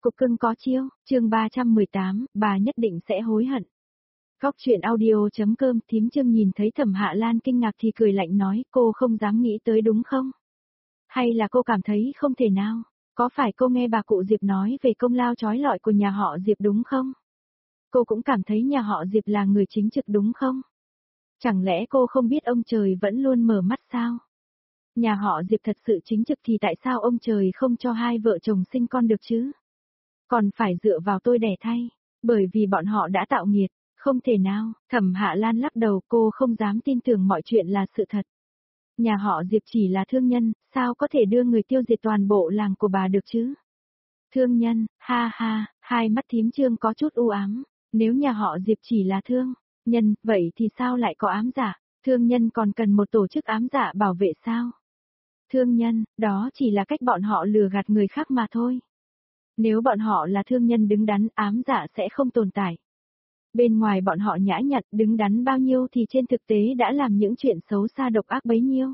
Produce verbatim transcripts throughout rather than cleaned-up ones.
cục cưng có chiêu, chương ba trăm mười tám, bà nhất định sẽ hối hận. Góc truyện audio.com Thím Trương nhìn thấy Thẩm Hạ Lan kinh ngạc thì cười lạnh nói, cô không dám nghĩ tới đúng không? Hay là cô cảm thấy không thể nào? Có phải cô nghe bà cụ Diệp nói về công lao trói lọi của nhà họ Diệp đúng không? Cô cũng cảm thấy nhà họ Diệp là người chính trực đúng không? Chẳng lẽ cô không biết ông trời vẫn luôn mở mắt sao? Nhà họ Diệp thật sự chính trực thì tại sao ông trời không cho hai vợ chồng sinh con được chứ? Còn phải dựa vào tôi đẻ thay, bởi vì bọn họ đã tạo nghiệt, không thể nào. Thẩm Hạ Lan lắc đầu, cô không dám tin tưởng mọi chuyện là sự thật. Nhà họ Diệp chỉ là thương nhân, sao có thể đưa người tiêu diệt toàn bộ làng của bà được chứ? Thương nhân, ha ha, hai mắt Thím Trương có chút u ám, nếu nhà họ Diệp chỉ là thương nhân, vậy thì sao lại có ám giả? Thương nhân còn cần một tổ chức ám giả bảo vệ sao? Thương nhân, đó chỉ là cách bọn họ lừa gạt người khác mà thôi. Nếu bọn họ là thương nhân đứng đắn, ám giả sẽ không tồn tại. Bên ngoài bọn họ nhã nhặn đứng đắn bao nhiêu thì trên thực tế đã làm những chuyện xấu xa độc ác bấy nhiêu.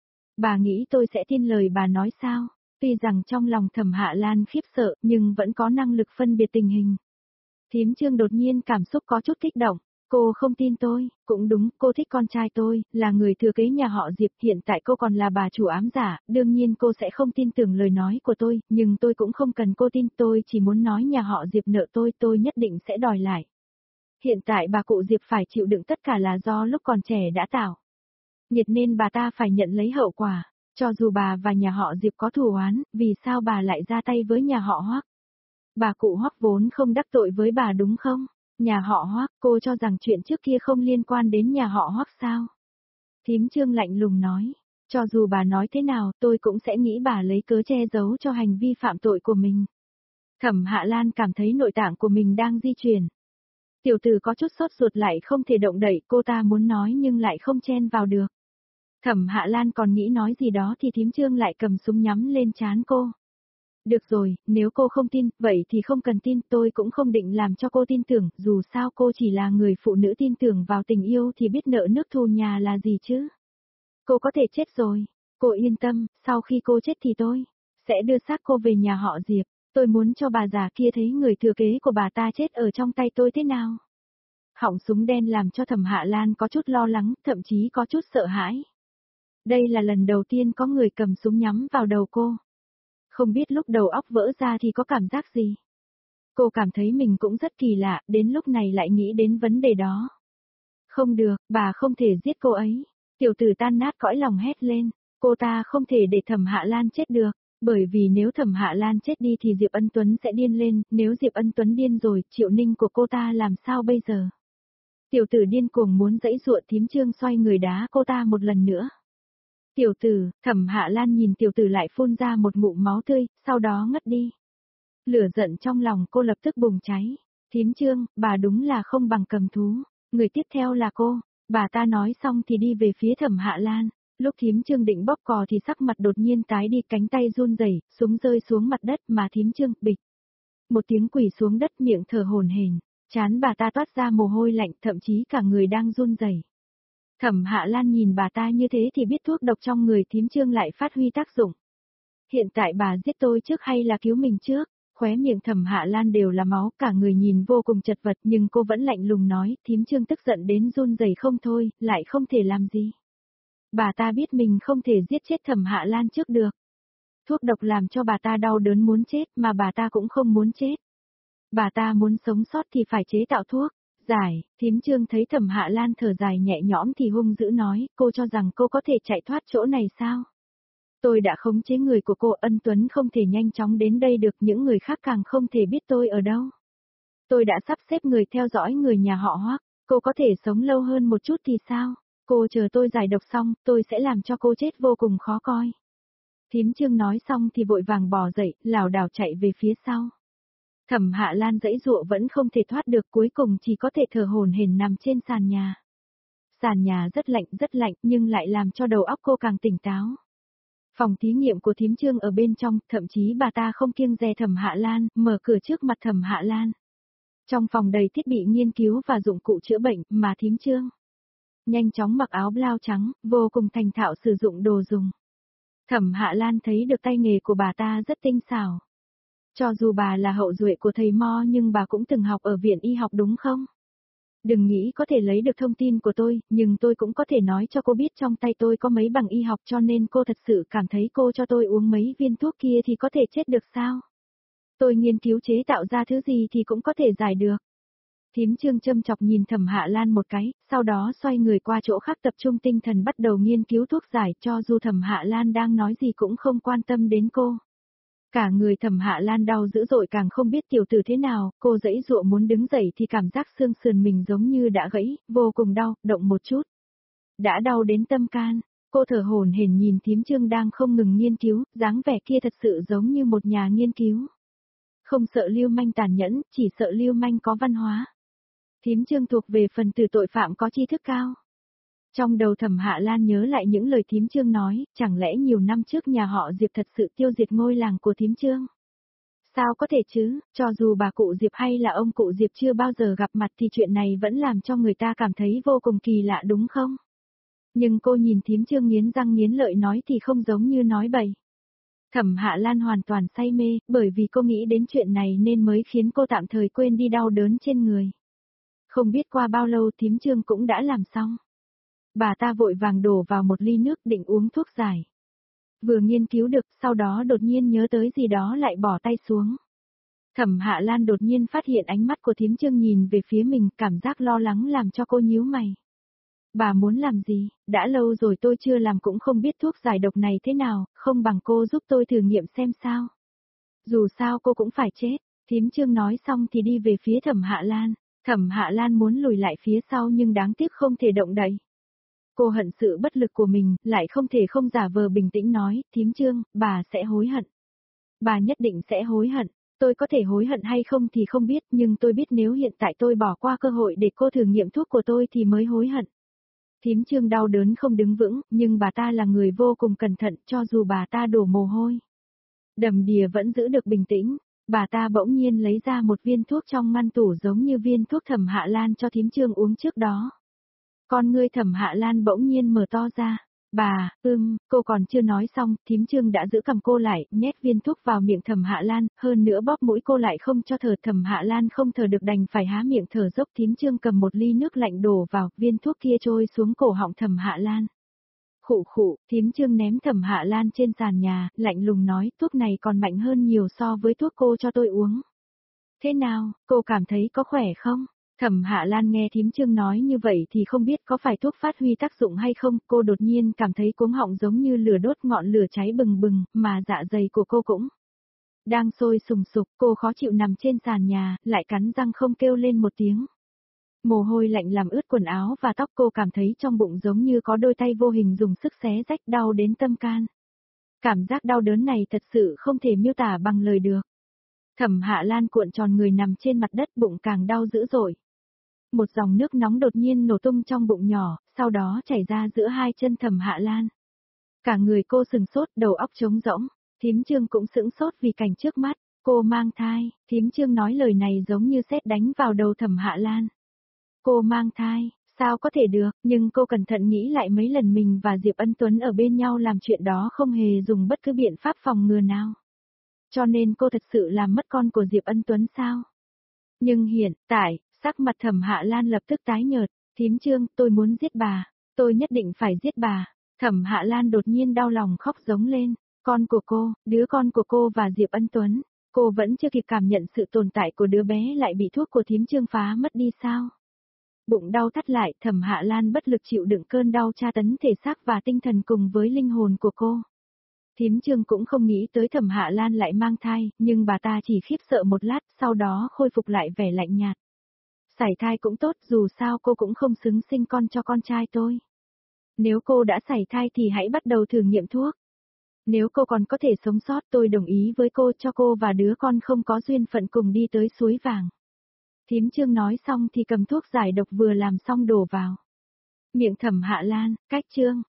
Bà nghĩ tôi sẽ tin lời bà nói sao? Tuy rằng trong lòng Thẩm Hạ Lan khiếp sợ nhưng vẫn có năng lực phân biệt tình hình. Thím Trương đột nhiên cảm xúc có chút kích động. Cô không tin tôi, cũng đúng, cô thích con trai tôi, là người thừa kế nhà họ Diệp, hiện tại cô còn là bà chủ ám giả, đương nhiên cô sẽ không tin tưởng lời nói của tôi, nhưng tôi cũng không cần cô tin, tôi chỉ muốn nói nhà họ Diệp nợ tôi, tôi nhất định sẽ đòi lại. Hiện tại bà cụ Diệp phải chịu đựng tất cả là do lúc còn trẻ đã tạo nghiệt nên bà ta phải nhận lấy hậu quả, cho dù bà và nhà họ Diệp có thù oán, vì sao bà lại ra tay với nhà họ Hoắc? Bà cụ Hoắc vốn không đắc tội với bà đúng không? Nhà họ Hoắc, cô cho rằng chuyện trước kia không liên quan đến nhà họ Hoắc sao? Thím Trương lạnh lùng nói, cho dù bà nói thế nào tôi cũng sẽ nghĩ bà lấy cớ che giấu cho hành vi phạm tội của mình. Thẩm Hạ Lan cảm thấy nội tạng của mình đang di chuyển. Tiểu tử có chút sốt ruột lại không thể động đậy, cô ta muốn nói nhưng lại không chen vào được. Thẩm Hạ Lan còn nghĩ nói gì đó thì Thím Trương lại cầm súng nhắm lên trán cô. Được rồi, nếu cô không tin, vậy thì không cần tin, tôi cũng không định làm cho cô tin tưởng, dù sao cô chỉ là người phụ nữ tin tưởng vào tình yêu thì biết nợ nước thù nhà là gì chứ. Cô có thể chết rồi, cô yên tâm, sau khi cô chết thì tôi sẽ đưa xác cô về nhà họ Diệp, tôi muốn cho bà già kia thấy người thừa kế của bà ta chết ở trong tay tôi thế nào. Họng súng đen làm cho Thẩm Hạ Lan có chút lo lắng, thậm chí có chút sợ hãi. Đây là lần đầu tiên có người cầm súng nhắm vào đầu cô. Không biết lúc đầu óc vỡ ra thì có cảm giác gì. Cô cảm thấy mình cũng rất kỳ lạ, đến lúc này lại nghĩ đến vấn đề đó. Không được, bà không thể giết cô ấy. Tiểu tử tan nát cõi lòng hét lên, cô ta không thể để Thẩm Hạ Lan chết được, bởi vì nếu Thẩm Hạ Lan chết đi thì Diệp Ân Tuấn sẽ điên lên, nếu Diệp Ân Tuấn điên rồi, Triệu Ninh của cô ta làm sao bây giờ? Tiểu tử điên cuồng muốn giãy giụa, Thím Trương xoay người đá cô ta một lần nữa. Tiểu tử, Thẩm Hạ Lan nhìn tiểu tử lại phun ra một ngụm máu tươi, sau đó ngất đi. Lửa giận trong lòng cô lập tức bùng cháy. Thím Trương, bà đúng là không bằng cầm thú. Người tiếp theo là cô. Bà ta nói xong thì đi về phía Thẩm Hạ Lan. Lúc Thím Trương định bóp cò thì sắc mặt đột nhiên tái đi, cánh tay run rẩy, súng rơi xuống mặt đất mà Thím Trương bịch. Một tiếng quỳ xuống đất, miệng thở hổn hển, trán bà ta toát ra mồ hôi lạnh, thậm chí cả người đang run rẩy. Thẩm Hạ Lan nhìn bà ta như thế thì biết thuốc độc trong người Thím Trương lại phát huy tác dụng. Hiện tại bà giết tôi trước hay là cứu mình trước? Khóe miệng Thẩm Hạ Lan đều là máu, cả người nhìn vô cùng chật vật nhưng cô vẫn lạnh lùng nói, Thím Trương tức giận đến run rẩy không thôi, lại không thể làm gì. Bà ta biết mình không thể giết chết Thẩm Hạ Lan trước được. Thuốc độc làm cho bà ta đau đớn muốn chết mà bà ta cũng không muốn chết. Bà ta muốn sống sót thì phải chế tạo thuốc. Giải, Thím Trương thấy Thẩm Hạ Lan thở dài nhẹ nhõm thì hung dữ nói, cô cho rằng cô có thể chạy thoát chỗ này sao? Tôi đã khống chế người của cô, Ân Tuấn không thể nhanh chóng đến đây được, những người khác càng không thể biết tôi ở đâu. Tôi đã sắp xếp người theo dõi người nhà họ Hoắc, cô có thể sống lâu hơn một chút thì sao? Cô chờ tôi giải độc xong, tôi sẽ làm cho cô chết vô cùng khó coi. Thím Trương nói xong thì vội vàng bò dậy, lảo đảo chạy về phía sau. Thẩm Hạ Lan giãy giụa vẫn không thể thoát được, cuối cùng chỉ có thể thở hổn hển nằm trên sàn nhà. Sàn nhà rất lạnh rất lạnh nhưng lại làm cho đầu óc cô càng tỉnh táo. Phòng thí nghiệm của Thím Trương ở bên trong, thậm chí bà ta không kiêng dè Thẩm Hạ Lan, mở cửa trước mặt Thẩm Hạ Lan. Trong phòng đầy thiết bị nghiên cứu và dụng cụ chữa bệnh mà Thím Trương nhanh chóng mặc áo blau trắng, vô cùng thành thạo sử dụng đồ dùng. Thẩm Hạ Lan thấy được tay nghề của bà ta rất tinh xảo. Cho dù bà là hậu duệ của thầy Mo nhưng bà cũng từng học ở viện y học đúng không? Đừng nghĩ có thể lấy được thông tin của tôi, nhưng tôi cũng có thể nói cho cô biết trong tay tôi có mấy bằng y học cho nên cô thật sự cảm thấy cô cho tôi uống mấy viên thuốc kia thì có thể chết được sao? Tôi nghiên cứu chế tạo ra thứ gì thì cũng có thể giải được. Thím Trương châm chọc nhìn Thẩm Hạ Lan một cái, sau đó xoay người qua chỗ khác tập trung tinh thần bắt đầu nghiên cứu thuốc giải cho dù Thẩm Hạ Lan đang nói gì cũng không quan tâm đến cô. Cả người Thẩm Hạ Lan đau dữ dội càng không biết tiểu tử thế nào, cô giãy giụa muốn đứng dậy thì cảm giác xương sườn mình giống như đã gãy, vô cùng đau, động một chút. Đã đau đến tâm can, cô thở hổn hển nhìn thím Trương đang không ngừng nghiên cứu, dáng vẻ kia thật sự giống như một nhà nghiên cứu. Không sợ lưu manh tàn nhẫn, chỉ sợ lưu manh có văn hóa. Thím Trương thuộc về phần tử tội phạm có tri thức cao. Trong đầu Thẩm Hạ Lan nhớ lại những lời thím Trương nói, chẳng lẽ nhiều năm trước nhà họ Diệp thật sự tiêu diệt ngôi làng của thím Trương? Sao có thể chứ, cho dù bà cụ Diệp hay là ông cụ Diệp chưa bao giờ gặp mặt thì chuyện này vẫn làm cho người ta cảm thấy vô cùng kỳ lạ đúng không? Nhưng cô nhìn thím Trương nghiến răng nghiến lợi nói thì không giống như nói bậy. Thẩm Hạ Lan hoàn toàn say mê, bởi vì cô nghĩ đến chuyện này nên mới khiến cô tạm thời quên đi đau đớn trên người. Không biết qua bao lâu thím Trương cũng đã làm xong. Bà ta vội vàng đổ vào một ly nước định uống thuốc giải. Vừa nghiên cứu được, sau đó đột nhiên nhớ tới gì đó lại bỏ tay xuống. Thẩm Hạ Lan đột nhiên phát hiện ánh mắt của thím Trương nhìn về phía mình, cảm giác lo lắng làm cho cô nhíu mày. Bà muốn làm gì, đã lâu rồi tôi chưa làm cũng không biết thuốc giải độc này thế nào, không bằng cô giúp tôi thử nghiệm xem sao. Dù sao cô cũng phải chết, thím Trương nói xong thì đi về phía Thẩm Hạ Lan. Thẩm Hạ Lan muốn lùi lại phía sau nhưng đáng tiếc không thể động đậy. Cô hận sự bất lực của mình, lại không thể không giả vờ bình tĩnh nói, thím Trương, bà sẽ hối hận. Bà nhất định sẽ hối hận, tôi có thể hối hận hay không thì không biết, nhưng tôi biết nếu hiện tại tôi bỏ qua cơ hội để cô thử nghiệm thuốc của tôi thì mới hối hận. Thím Trương đau đớn không đứng vững, nhưng bà ta là người vô cùng cẩn thận cho dù bà ta đổ mồ hôi. Đầm đìa vẫn giữ được bình tĩnh, bà ta bỗng nhiên lấy ra một viên thuốc trong ngăn tủ giống như viên thuốc Thẩm Hạ Lan cho thím Trương uống trước đó. Con ngươi Thẩm Hạ Lan bỗng nhiên mở to ra. Bà, ưm, cô còn chưa nói xong, thím Trương đã giữ cầm cô lại, nhét viên thuốc vào miệng Thẩm Hạ Lan, hơn nữa bóp mũi cô lại không cho thở. Thẩm Hạ Lan không thở được đành phải há miệng thở dốc. Thím Trương cầm một ly nước lạnh đổ vào, viên thuốc kia trôi xuống cổ họng Thẩm Hạ Lan. Khụ khụ, thím Trương ném Thẩm Hạ Lan trên sàn nhà, lạnh lùng nói, thuốc này còn mạnh hơn nhiều so với thuốc cô cho tôi uống. Thế nào, cô cảm thấy có khỏe không? Thẩm Hạ Lan nghe thím Trương nói như vậy thì không biết có phải thuốc phát huy tác dụng hay không, cô đột nhiên cảm thấy cuống họng giống như lửa đốt, ngọn lửa cháy bừng bừng, mà dạ dày của cô cũng đang sôi sùng sục, cô khó chịu nằm trên sàn nhà, lại cắn răng không kêu lên một tiếng. Mồ hôi lạnh làm ướt quần áo và tóc, cô cảm thấy trong bụng giống như có đôi tay vô hình dùng sức xé rách, đau đến tâm can. Cảm giác đau đớn này thật sự không thể miêu tả bằng lời được. Thẩm Hạ Lan cuộn tròn người nằm trên mặt đất, bụng càng đau dữ dội. Một dòng nước nóng đột nhiên nổ tung trong bụng nhỏ, sau đó chảy ra giữa hai chân Thẩm Hạ Lan. Cả người cô sừng sốt, đầu óc trống rỗng, thím Trương cũng sững sốt vì cảnh trước mắt, cô mang thai, thím Trương nói lời này giống như sét đánh vào đầu Thẩm Hạ Lan. Cô mang thai, sao có thể được, nhưng cô cẩn thận nghĩ lại mấy lần mình và Diệp Ân Tuấn ở bên nhau làm chuyện đó không hề dùng bất cứ biện pháp phòng ngừa nào. Cho nên cô thật sự làm mất con của Diệp Ân Tuấn sao? Nhưng hiện tại, sắc mặt Thẩm Hạ Lan lập tức tái nhợt, thím Trương, tôi muốn giết bà, tôi nhất định phải giết bà. Thẩm Hạ Lan đột nhiên đau lòng khóc giống lên, con của cô, đứa con của cô và Diệp Ân Tuấn, cô vẫn chưa kịp cảm nhận sự tồn tại của đứa bé lại bị thuốc của thím Trương phá mất đi sao? Bụng đau thắt lại, Thẩm Hạ Lan bất lực chịu đựng cơn đau tra tấn thể xác và tinh thần cùng với linh hồn của cô. Thím Trương cũng không nghĩ tới Thẩm Hạ Lan lại mang thai, nhưng bà ta chỉ khiếp sợ một lát, sau đó khôi phục lại vẻ lạnh nhạt. Sảy thai cũng tốt, dù sao cô cũng không xứng sinh con cho con trai tôi. Nếu cô đã sảy thai thì hãy bắt đầu thử nghiệm thuốc. Nếu cô còn có thể sống sót tôi đồng ý với cô cho cô và đứa con không có duyên phận cùng đi tới suối vàng. Thím Trương nói xong thì cầm thuốc giải độc vừa làm xong đổ vào miệng Thẩm Hạ Lan, cách Trương.